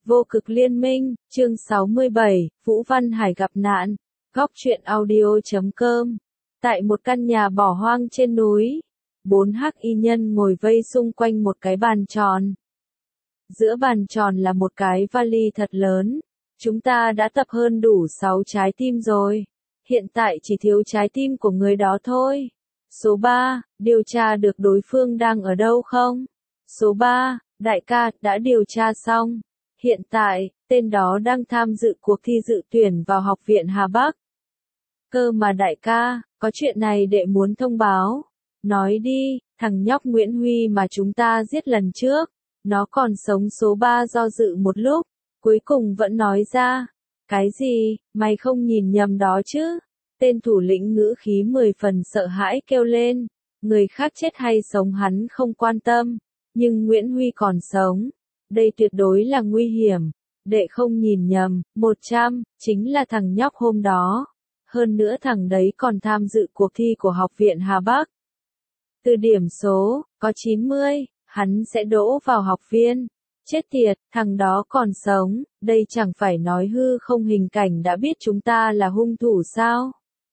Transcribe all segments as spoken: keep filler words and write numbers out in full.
Vô cực liên minh, chương sáu mươi bảy, Vũ Văn Hải gặp nạn. Góc truyện audio chấm com. Tại một căn nhà bỏ hoang trên núi, bốn hắc y nhân ngồi vây xung quanh một cái bàn tròn. Giữa bàn tròn là một cái vali thật lớn. Chúng ta đã tập hơn đủ sáu trái tim rồi. Hiện tại chỉ thiếu trái tim của người đó thôi. Số ba, điều tra được đối phương đang ở đâu không? Số ba, đại ca, đã điều tra xong. Hiện tại, tên đó đang tham dự cuộc thi dự tuyển vào học viện Hà Bắc. Cơ mà đại ca, có chuyện này đệ muốn thông báo. Nói đi, thằng nhóc Nguyễn Huy mà chúng ta giết lần trước. Nó còn sống. Số ba do dự một lúc, cuối cùng vẫn nói ra. Cái gì, mày không nhìn nhầm đó chứ? Tên thủ lĩnh ngữ khí mười phần sợ hãi kêu lên. Người khác chết hay sống hắn không quan tâm. Nhưng Nguyễn Huy còn sống. Đây tuyệt đối là nguy hiểm. Đệ không nhìn nhầm, một trăm, chính là thằng nhóc hôm đó. Hơn nữa thằng đấy còn tham dự cuộc thi của học viện Hà Bắc. Từ điểm số, có chín mươi, hắn sẽ đỗ vào học viên. Chết tiệt, thằng đó còn sống, đây chẳng phải nói hư không hình cảnh đã biết chúng ta là hung thủ sao?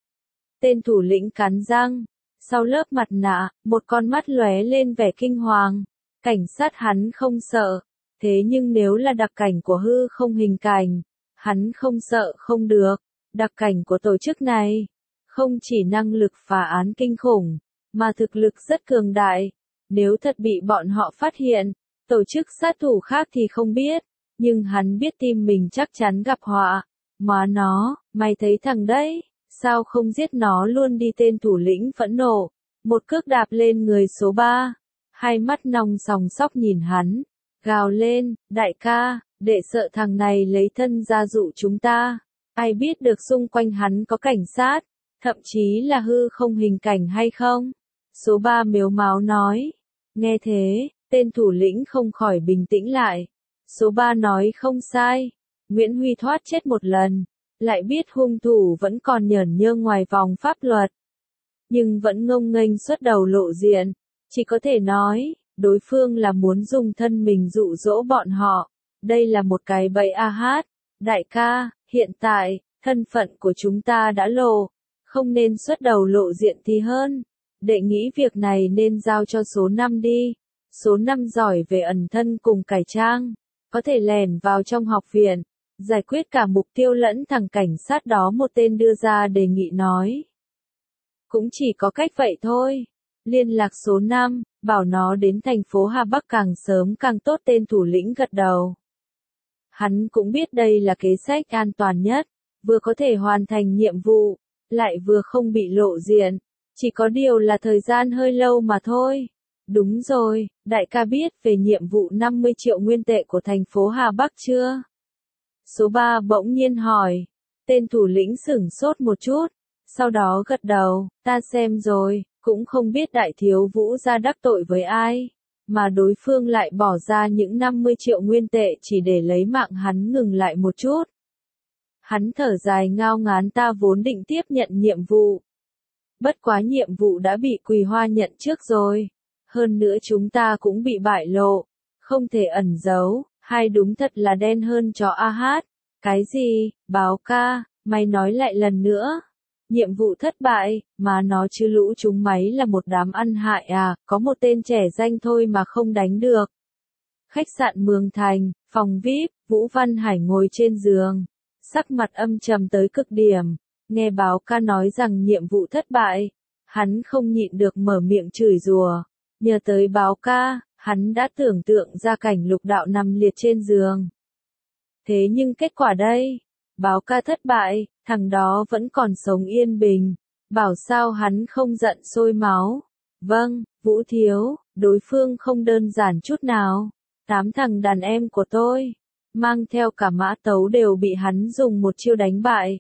Tên thủ lĩnh cắn răng, sau lớp mặt nạ, một con mắt lóe lên vẻ kinh hoàng. Cảnh sát hắn không sợ, thế nhưng nếu là đặc cảnh của hư không hình cảnh, hắn không sợ không được. Đặc cảnh của tổ chức này, không chỉ năng lực phá án kinh khủng, mà thực lực rất cường đại. Nếu thật bị bọn họ phát hiện, tổ chức sát thủ khác thì không biết, nhưng hắn biết tim mình chắc chắn gặp họa. Má nó, mày thấy thằng đấy, sao không giết nó luôn đi? Tên thủ lĩnh phẫn nộ, một cước đạp lên người số ba, hai mắt nòng sòng sóc nhìn hắn, gào lên, đại ca, đệ sợ thằng này lấy thân ra dụ chúng ta. Ai biết được xung quanh hắn có cảnh sát, thậm chí là hư không hình cảnh hay không? Số ba mếu máo nói. Nghe thế, tên thủ lĩnh không khỏi bình tĩnh lại. Số ba nói không sai. Nguyễn Huy thoát chết một lần, lại biết hung thủ vẫn còn nhởn nhơ ngoài vòng pháp luật. Nhưng vẫn ngông nghênh xuất đầu lộ diện. Chỉ có thể nói, đối phương là muốn dùng thân mình dụ dỗ bọn họ. Đây là một cái bẫy a hát. Đại ca, hiện tại, thân phận của chúng ta đã lộ. Không nên xuất đầu lộ diện thì hơn. Đệ nghĩ việc này nên giao cho số năm đi. Số năm giỏi về ẩn thân cùng cải trang. Có thể lèn vào trong học viện. Giải quyết cả mục tiêu lẫn thằng cảnh sát đó. Một tên đưa ra đề nghị nói. Cũng chỉ có cách vậy thôi. Liên lạc số năm, bảo nó đến thành phố Hà Bắc càng sớm càng tốt. Tên thủ lĩnh gật đầu. Hắn cũng biết đây là kế sách an toàn nhất. Vừa có thể hoàn thành nhiệm vụ, lại vừa không bị lộ diện. Chỉ có điều là thời gian hơi lâu mà thôi. Đúng rồi, đại ca biết về nhiệm vụ năm mươi triệu nguyên tệ của thành phố Hà Bắc chưa? Số ba bỗng nhiên hỏi. Tên thủ lĩnh sửng sốt một chút, sau đó gật đầu, ta xem rồi, cũng không biết đại thiếu Vũ ra đắc tội với ai, mà đối phương lại bỏ ra những năm mươi triệu nguyên tệ chỉ để lấy mạng hắn. Ngừng lại một chút. Hắn thở dài ngao ngán, ta vốn định tiếp nhận nhiệm vụ. Bất quá nhiệm vụ đã bị Quỳ Hoa nhận trước rồi. Hơn nữa chúng ta cũng bị bại lộ. Không thể ẩn giấu, hay đúng thật là đen hơn chó a hát. Cái gì, báo ca, mày nói lại lần nữa. Nhiệm vụ thất bại, mà nó chứ lũ chúng máy là một đám ăn hại à, có một tên trẻ danh thôi mà không đánh được. Khách sạn Mường Thành, phòng vi ai pi, Vũ Văn Hải ngồi trên giường. Sắc mặt âm trầm tới cực điểm, nghe báo ca nói rằng nhiệm vụ thất bại, hắn không nhịn được mở miệng chửi rủa. Nhờ tới báo ca, hắn đã tưởng tượng ra cảnh Lục Đạo nằm liệt trên giường. Thế nhưng kết quả đây, báo ca thất bại, thằng đó vẫn còn sống yên bình, bảo sao hắn không giận sôi máu. Vâng, Vũ thiếu, đối phương không đơn giản chút nào. Tám thằng đàn em của tôi, mang theo cả mã tấu đều bị hắn dùng một chiêu đánh bại.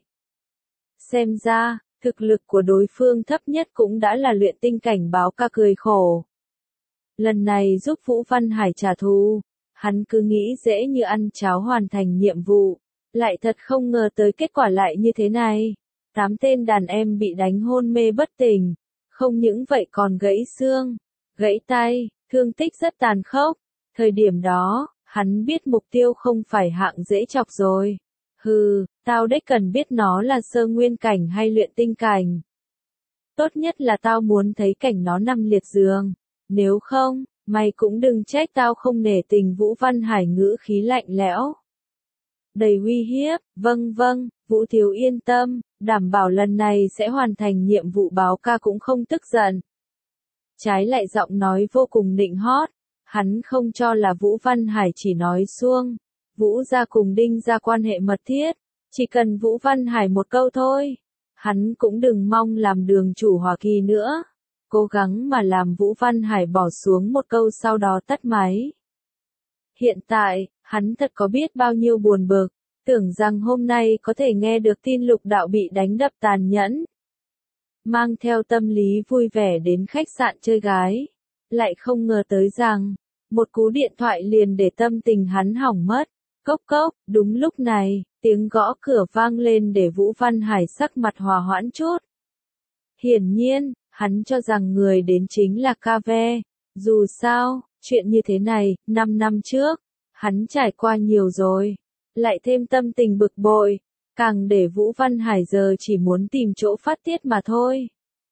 Xem ra, thực lực của đối phương thấp nhất cũng đã là luyện tinh cảnh. Báo ca cười khổ. Lần này giúp Vũ Văn Hải trả thù, hắn cứ nghĩ dễ như ăn cháo hoàn thành nhiệm vụ, lại thật không ngờ tới kết quả lại như thế này. Tám tên đàn em bị đánh hôn mê bất tỉnh, không những vậy còn gãy xương, gãy tay, thương tích rất tàn khốc. Thời điểm đó, Hắn biết mục tiêu không phải hạng dễ chọc rồi. Hừ, tao đếch cần biết nó là sơ nguyên cảnh hay luyện tinh cảnh. Tốt nhất là tao muốn thấy cảnh nó nằm liệt giường. Nếu không, mày cũng đừng trách tao không nể tình. Vũ Văn Hải ngữ khí lạnh lẽo. Đầy uy hiếp, vâng vâng, Vũ thiếu yên tâm, đảm bảo lần này sẽ hoàn thành nhiệm vụ. Báo ca cũng không tức giận. Trái lại giọng nói vô cùng nịnh hót. Hắn không cho là Vũ Văn Hải chỉ nói suông. Vũ gia cùng Đinh gia quan hệ mật thiết. Chỉ cần Vũ Văn Hải một câu thôi. Hắn cũng đừng mong làm đường chủ Hoa Kỳ nữa. Cố gắng mà làm Vũ Văn Hải bỏ xuống một câu sau đó tắt máy. Hiện tại, hắn thật có biết bao nhiêu buồn bực. Tưởng rằng hôm nay có thể nghe được tin Lục Đạo bị đánh đập tàn nhẫn. Mang theo tâm lý vui vẻ đến khách sạn chơi gái. Lại không ngờ tới rằng, một cú điện thoại liền để tâm tình hắn hỏng mất. Cốc cốc, đúng lúc này, tiếng gõ cửa vang lên để Vũ Văn Hải sắc mặt hòa hoãn chút. Hiển nhiên, hắn cho rằng người đến chính là ca ve. Dù sao, chuyện như thế này, năm năm trước, hắn trải qua nhiều rồi. Lại thêm tâm tình bực bội, càng để Vũ Văn Hải giờ chỉ muốn tìm chỗ phát tiết mà thôi.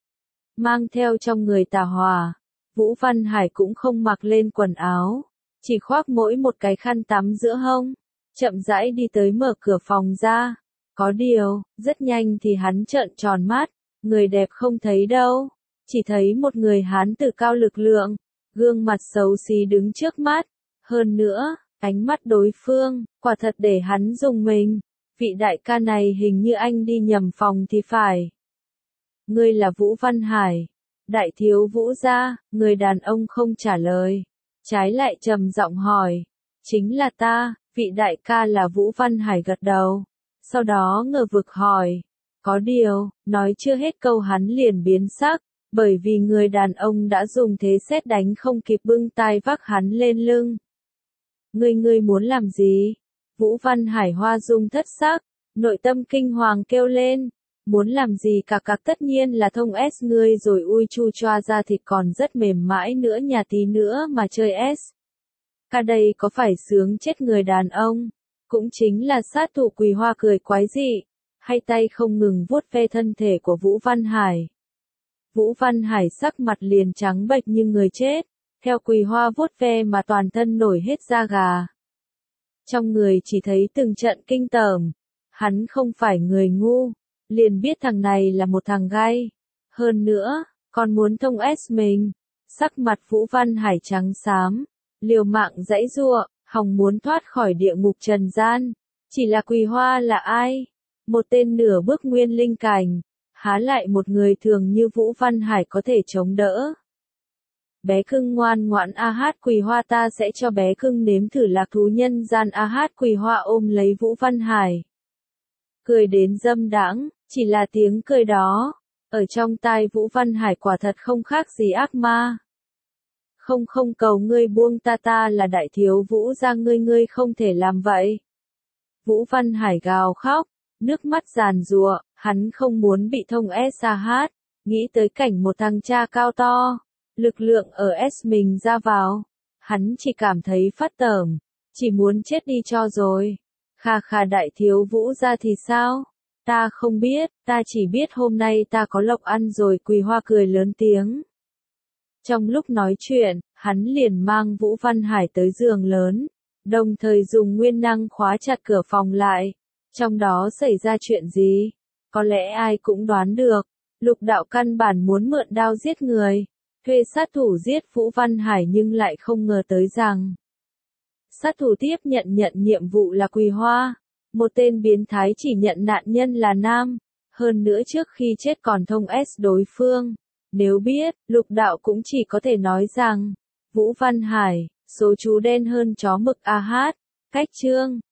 Mang theo trong người tà hỏa, Vũ Văn Hải cũng không mặc lên quần áo, chỉ khoác mỗi một cái khăn tắm giữa hông, chậm rãi đi tới mở cửa phòng ra. Có điều, rất nhanh thì hắn trợn tròn mắt, người đẹp không thấy đâu, chỉ thấy một người Hán tử cao lực lượng, gương mặt xấu xí đứng trước mắt. Hơn nữa, ánh mắt đối phương, quả thật để hắn rùng mình. Vị đại ca này hình như anh đi nhầm phòng thì phải. Ngươi là Vũ Văn Hải. Đại thiếu Vũ gia, người đàn ông không trả lời. Trái lại trầm giọng hỏi. Chính là ta, vị đại ca là Vũ Văn Hải gật đầu. Sau đó ngờ vực hỏi. Có điều, nói chưa hết câu hắn liền biến sắc. Bởi vì người đàn ông đã dùng thế sét đánh không kịp bưng tai vác hắn lên lưng. Ngươi ngươi muốn làm gì? Vũ Văn Hải hoa dung thất sắc, nội tâm kinh hoàng kêu lên. Muốn làm gì cả cặc tất nhiên là thông S ngươi rồi ui chu choa ra thịt còn rất mềm mãi nữa nhà tí nữa mà chơi S. Cả đây có phải sướng chết người đàn ông, cũng chính là sát thủ Quỳ Hoa cười quái dị, hay tay không ngừng vuốt ve thân thể của Vũ Văn Hải. Vũ Văn Hải sắc mặt liền trắng bệch như người chết, theo Quỳ Hoa vuốt ve mà toàn thân nổi hết da gà. Trong người chỉ thấy từng trận kinh tởm, hắn không phải người ngu, liền biết thằng này là một thằng gay. Hơn nữa, còn muốn thông S mình. Sắc mặt Vũ Văn Hải trắng xám, liều mạng giãy giụa, hòng muốn thoát khỏi địa ngục trần gian. Chỉ là Quỳ Hoa là ai? Một tên nửa bước nguyên linh cảnh, há lại một người thường như Vũ Văn Hải có thể chống đỡ. Bé cưng ngoan ngoãn a hát Quỳ Hoa, ta sẽ cho bé cưng nếm thử lạc thú nhân gian. A hát Quỳ Hoa ôm lấy Vũ Văn Hải, cười đến dâm đãng, chỉ là tiếng cười đó, ở trong tai Vũ Văn Hải quả thật không khác gì ác ma. Không không cầu ngươi buông ta, ta là đại thiếu Vũ gia, ngươi ngươi không thể làm vậy. Vũ Văn Hải gào khóc, nước mắt giàn giụa, hắn không muốn bị thông S A H, nghĩ tới cảnh một thằng cha cao to, lực lượng ở S mình ra vào, hắn chỉ cảm thấy phát tởm, chỉ muốn chết đi cho rồi. Kha kha, đại thiếu Vũ gia thì sao? Ta không biết, ta chỉ biết hôm nay ta có lộc ăn rồi. Quỳ Hoa cười lớn tiếng. Trong lúc nói chuyện, hắn liền mang Vũ Văn Hải tới giường lớn, đồng thời dùng nguyên năng khóa chặt cửa phòng lại. Trong đó xảy ra chuyện gì? Có lẽ ai cũng đoán được. Lục Đạo căn bản muốn mượn đao giết người, thuê sát thủ giết Vũ Văn Hải, nhưng lại không ngờ tới rằng sát thủ tiếp nhận nhận nhiệm vụ là Quỳ Hoa, một tên biến thái chỉ nhận nạn nhân là nam, hơn nữa trước khi chết còn thông S đối phương. Nếu biết, Lục Đạo cũng chỉ có thể nói rằng, Vũ Văn Hải, số chú đen hơn chó mực a hát, cách chương.